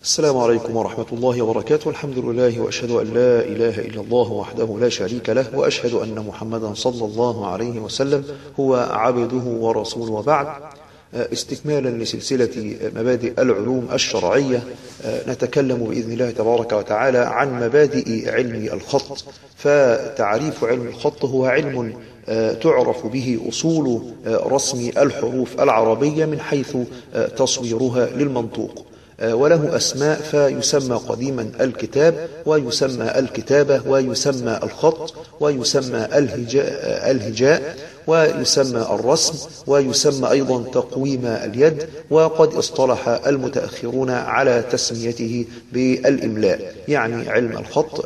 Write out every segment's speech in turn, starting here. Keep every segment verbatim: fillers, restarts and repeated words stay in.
السلام عليكم ورحمة الله وبركاته. الحمد لله وأشهد أن لا إله إلا الله وحده لا شريك له، وأشهد أن محمدا صلى الله عليه وسلم هو عبده ورسوله. وبعد، استكمالا لسلسلة مبادئ العلوم الشرعية، نتكلم بإذن الله تبارك وتعالى عن مبادئ علم الخط. فتعريف علم الخط هو علم تعرف به أصول رسم الحروف العربية من حيث تصويرها للمنطوق، وله أسماء، فيسمى قديما الكتاب، ويسمى الكتابة، ويسمى الخط، ويسمى الهجاء, الهجاء ويسمى الرسم، ويسمى أيضا تقويم اليد. وقد اصطلح المتأخرون على تسميته بالإملاء، يعني علم الخط.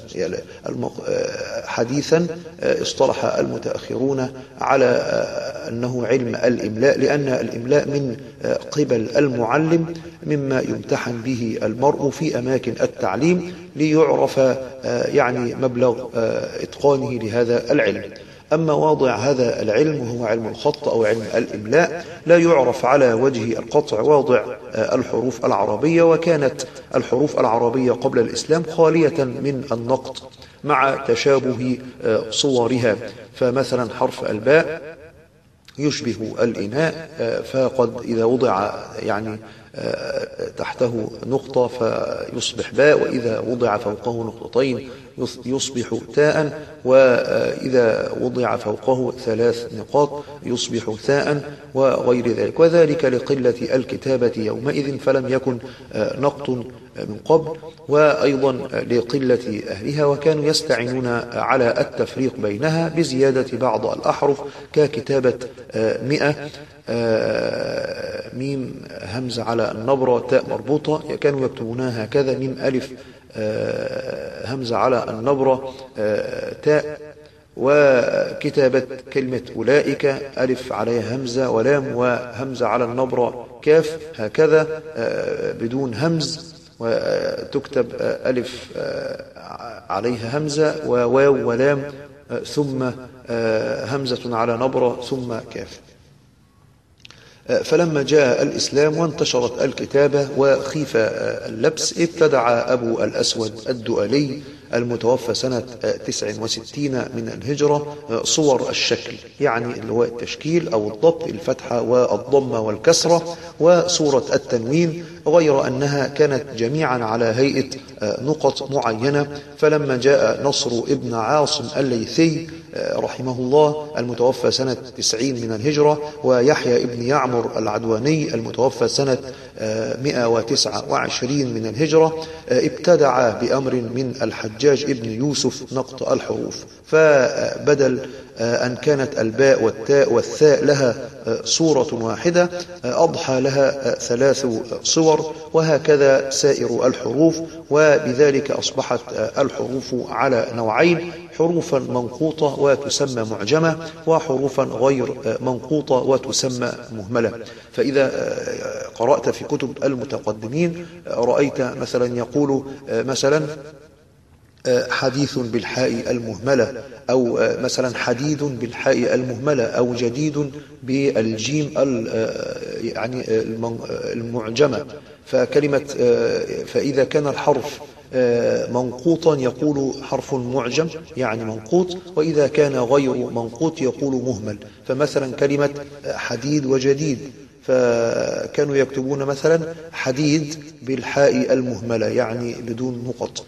حديثا اصطلح المتأخرون على أنه علم الإملاء، لأن الإملاء من قبل المعلم مما يمتحن به المرء في أماكن التعليم ليعرف يعني مبلغ إتقانه لهذا العلم. أما واضع هذا العلم وهو علم الخط أو علم الإملاء لا يعرف على وجه القطع واضع الحروف العربية، وكانت الحروف العربية قبل الإسلام خالية من النقط مع تشابه صورها. فمثلا حرف الباء يشبه الإناء، فقد إذا وضع يعني تحته نقطة فيصبح باء، وإذا وضع فوقه نقطتين يصبح تاء، وإذا وضع فوقه ثلاث نقاط يصبح ثاء، وغير ذلك. وذلك لقلة الكتابة يومئذ، فلم يكن نقط من قبل، وأيضا لقلة أهلها، وكانوا يستعينون على التفريق بينها بزيادة بعض الأحرف ككتابة مئة، ميم همزة على النبرة تاء مربوطة، كانوا يكتبونها هكذا: ميم ألف همزة على النبرة تاء. وكتابة كلمة أولئك ألف عليها همزة ولام، وهمزة على النبرة كاف، هكذا بدون همز، وتكتب ألف عليها همزة وواو ولام ثم همزة على نبرة ثم كاف. فلما جاء الإسلام وانتشرت الكتابة وخيف اللبس، ابتدع أبو الأسود الدؤلي المتوفى سنة تسع وستين من الهجرة صور الشكل، يعني اللي هو التشكيل أو الضبط، الفتحة والضمة والكسرة، وصورة التنوين، غير أنها كانت جميعا على هيئة نقط معينة. فلما جاء نصر ابن عاصم الليثي رحمه الله المتوفى سنة تسعين من الهجرة، ويحيى ابن يعمر العدواني المتوفى سنة مئة وتسعة وعشرين من الهجرة، ابتدع بأمر من الحجاج ابن يوسف نقط الحروف. فبدل أن كانت الباء والتاء والثاء لها صورة واحدة أضحى لها ثلاث صور، وهكذا سائر الحروف. وبذلك أصبحت الحروف على نوعين: حروفا منقوطة وتسمى معجمة، وحروفا غير منقوطة وتسمى مهملة. فإذا قرأت في كتب المتقدمين رأيت مثلا يقول مثلا حديث بالحاء المهملة، أو مثلا حديد بالحاء المهملة، أو جديد بالجيم يعني المعجمة. فكلمة فإذا كان الحرف منقوطا يقول حرف معجم يعني منقوط، وإذا كان غير منقوط يقول مهمل. فمثلا كلمة حديد وجديد، فكانوا يكتبون مثلا حديد بالحاء المهملة يعني بدون نقط،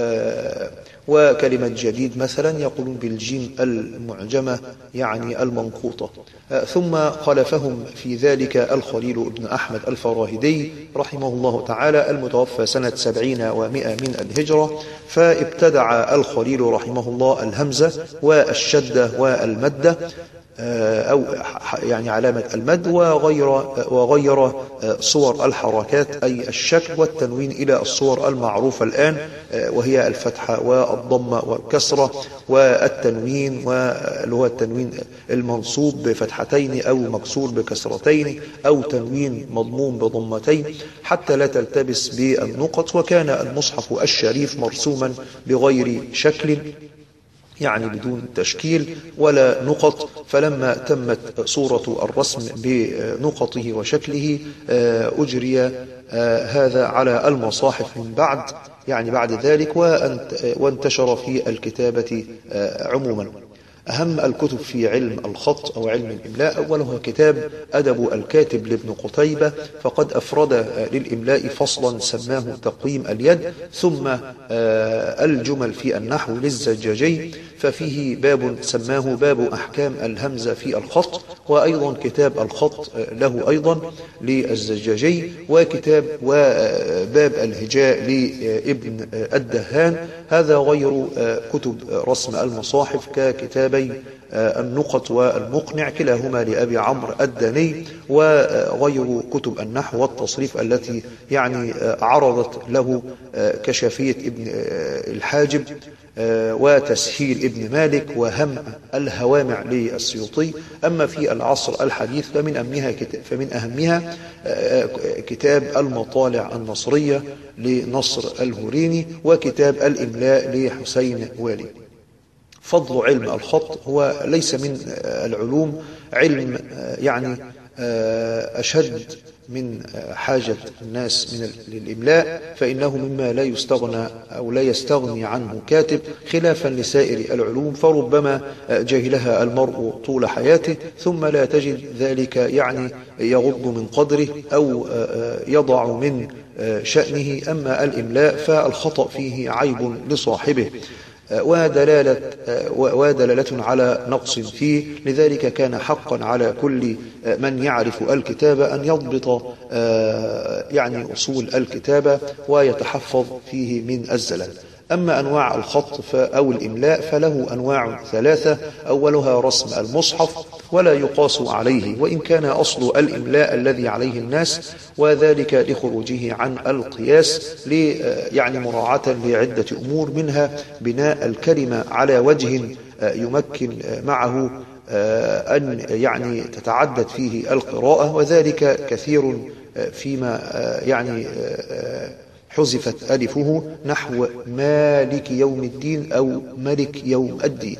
وكلمة جديد مثلا يقولون بالجيم المعجمة يعني المنقوطة. ثم خلفهم في ذلك الخليل بن أحمد الفراهيدي رحمه الله تعالى المتوفى سنة سبعين ومئة من الهجرة، فابتدع الخليل رحمه الله الهمزة والشدة والمدة، أو يعني علامة المد، وغير وغير صور الحركات أي الشكل والتنوين إلى الصور المعروفة الآن، وهي الفتحة والضمة والكسرة والتنوين، واللي هو التنوين المنصوب بفتحتين أو مكسور بكسرتين أو تنوين مضموم بضمتين، حتى لا تلتبس بالنقط. وكان المصحف الشريف مرسوما بغير شكل يعني بدون تشكيل ولا نقط. فلما تمت صورة الرسم بنقطه وشكله أجري هذا على المصاحف من بعد، يعني بعد ذلك، وانتشر في الكتابة عموما. أهم الكتب في علم الخط أو علم الإملاء أولها كتاب أدب الكاتب لابن قتيبة، فقد أفرد للإملاء فصلا سماه تقويم اليد، ثم الجمل في النحو للزجاجي، ففيه باب سماه باب أحكام الهمزة في الخط، وأيضا كتاب الخط له أيضا للزجاجي، وكتاب وباب الهجاء لابن الدهان. هذا غير كتب رسم المصاحف ككتابي النقط والمقنع كلاهما لأبي عمرو الداني، وغير كتب النحو والتصريف التي يعني عرضت له كشافية ابن الحاجب وتسهيل ابن مالك وهم الهوامع للسيوطي. أما في العصر الحديث فمن أهمها فمن أهمها كتاب المطالع النصرية لنصر الهوريني، وكتاب الإملاء لحسين والي. فضل علم الخط هو ليس من العلوم علم يعني أشد من حاجة الناس من للإملاء، فإنه مما لا يستغنى أو لا يستغني عنه كاتب، خلافا لسائر العلوم، فربما جهلها المرء طول حياته ثم لا تجد ذلك يعني يغض من قدره أو يضع من شأنه. أما الإملاء فالخطأ فيه عيب لصاحبه ودلالة, ودلالة على نقص فيه، لذلك كان حقا على كل من يعرف الكتابة أن يضبط يعني أصول الكتابة ويتحفظ فيه من الزلل. أما أنواع الخط أو الإملاء فله أنواع ثلاثة، أولها رسم المصحف ولا يقاس عليه، وإن كان أصل الإملاء الذي عليه الناس، وذلك لخروجه عن القياس يعني مراعاة لعدة أمور، منها بناء الكلمة على وجه يمكن معه أن يعني تتعدد فيه القراءة، وذلك كثير فيما يعني حذفت ألفه، نحو مالك يوم الدين أو ملك يوم الدين.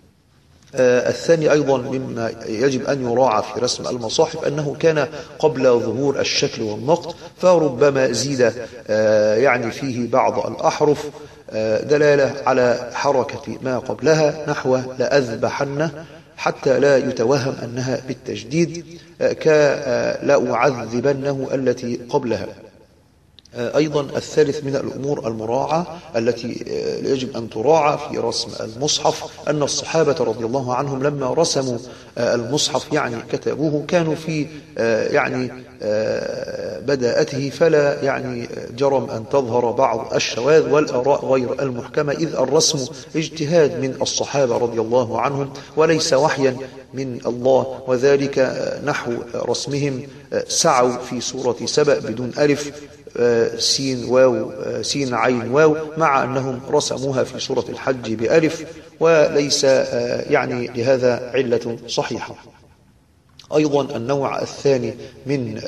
آه الثاني أيضا مما يجب أن يراعى في رسم المصاحف أنه كان قبل ظهور الشكل والنقط، فربما زيد آه يعني فيه بعض الأحرف آه دلالة على حركة ما قبلها، نحو لأذبحن، حتى لا يتوهم أنها بالتجديد، آه كلأعذبنه التي قبلها. أيضا الثالث من الأمور المراعاة التي يجب أن تراعى في رسم المصحف أن الصحابة رضي الله عنهم لما رسموا المصحف يعني كتبوه كانوا في يعني بداءته، فلا يعني جرم أن تظهر بعض الشواذ والآراء غير المحكمة، إذ الرسم اجتهاد من الصحابة رضي الله عنهم وليس وحيا من الله، وذلك نحو رسمهم سعوا في سورة سبأ بدون ألف سين واو سين عين واو، مع أنهم رسموها في سورة الحج بألف، وليس يعني لهذا علة صحيحة. أيضا النوع الثاني من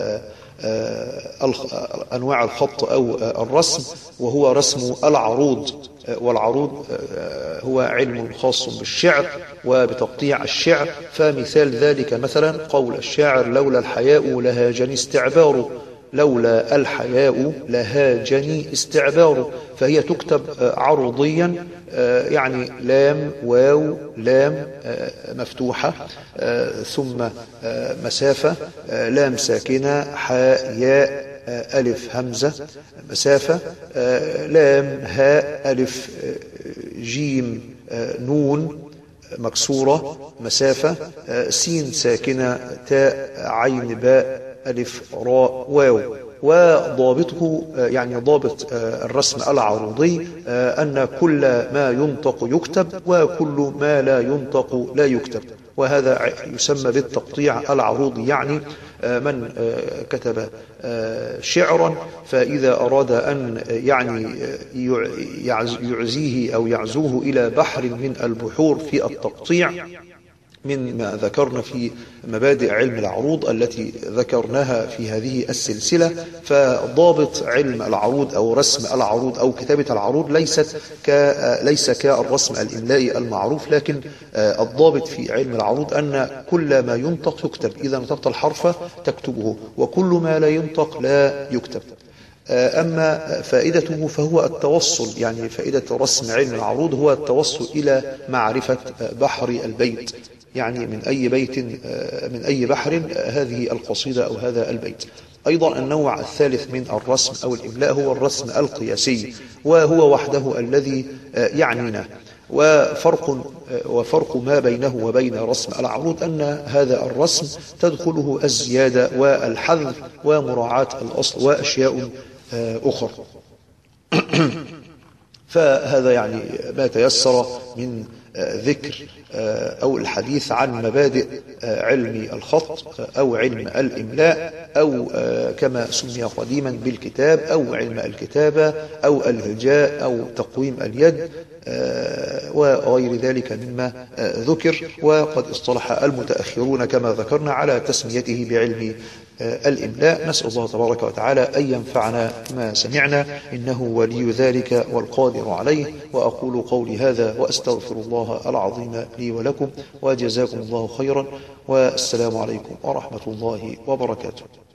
أنواع الخط أو الرسم وهو رسم العروض، والعروض هو علم خاص بالشعر وبتقطيع الشعر، فمثال ذلك مثلا قول الشاعر لولا الحياء لهاجني استعبار، لولا الحياء لهاجني استعبار، فهي تكتب عروضيا يعني لام واو لام مفتوحة ثم مسافة لام ساكنة حاء ياء ألف همزة مسافة لام هاء ألف جيم نون مكسورة مسافة سين ساكنة تاء عين باء ألف راء واو. وضابطه يعني ضابط الرسم العروضي أن كل ما ينطق يكتب وكل ما لا ينطق لا يكتب، وهذا يسمى بالتقطيع العروضي، يعني من كتب شعرا فإذا أراد أن يعني يعزيه أو يعزوه إلى بحر من البحور في التقطيع من ما ذكرنا في مبادئ علم العروض التي ذكرناها في هذه السلسلة. فضابط علم العروض أو رسم العروض أو كتابة العروض ليست ك ليس كالرسم الإملائي المعروف، لكن الضابط في علم العروض أن كل ما ينطق يكتب، إذا نطقت الحرف تكتبه، وكل ما لا ينطق لا يكتب. أما فائدته فهو التوصل، يعني فائدة رسم علم العروض هو التوصل إلى معرفة بحر البيت، يعني من أي بيت من أي بحر هذه القصيدة أو هذا البيت. أيضا النوع الثالث من الرسم أو الإملاء هو الرسم القياسي، وهو وحده الذي يعنينا. وفرق وفرق ما بينه وبين رسم العروض أن هذا الرسم تدخله الزيادة والحذف ومراعاة الأصل وأشياء أخرى. فهذا يعني ما تيسر من ذكر أو الحديث عن مبادئ علم الخط أو علم الإملاء، أو كما سمي قديما بالكتاب، أو علم الكتابة، أو الهجاء، أو تقويم اليد، وغير ذلك مما ذكر. وقد اصطلح المتأخرون كما ذكرنا على تسميته بعلم الإملاء. نسأل الله تبارك وتعالى أن ينفعنا ما سمعنا، إنه ولي ذلك والقادر عليه. وأقول قولي هذا وأستغفر الله العظيم لي ولكم، وجزاكم الله خيرا، والسلام عليكم ورحمة الله وبركاته.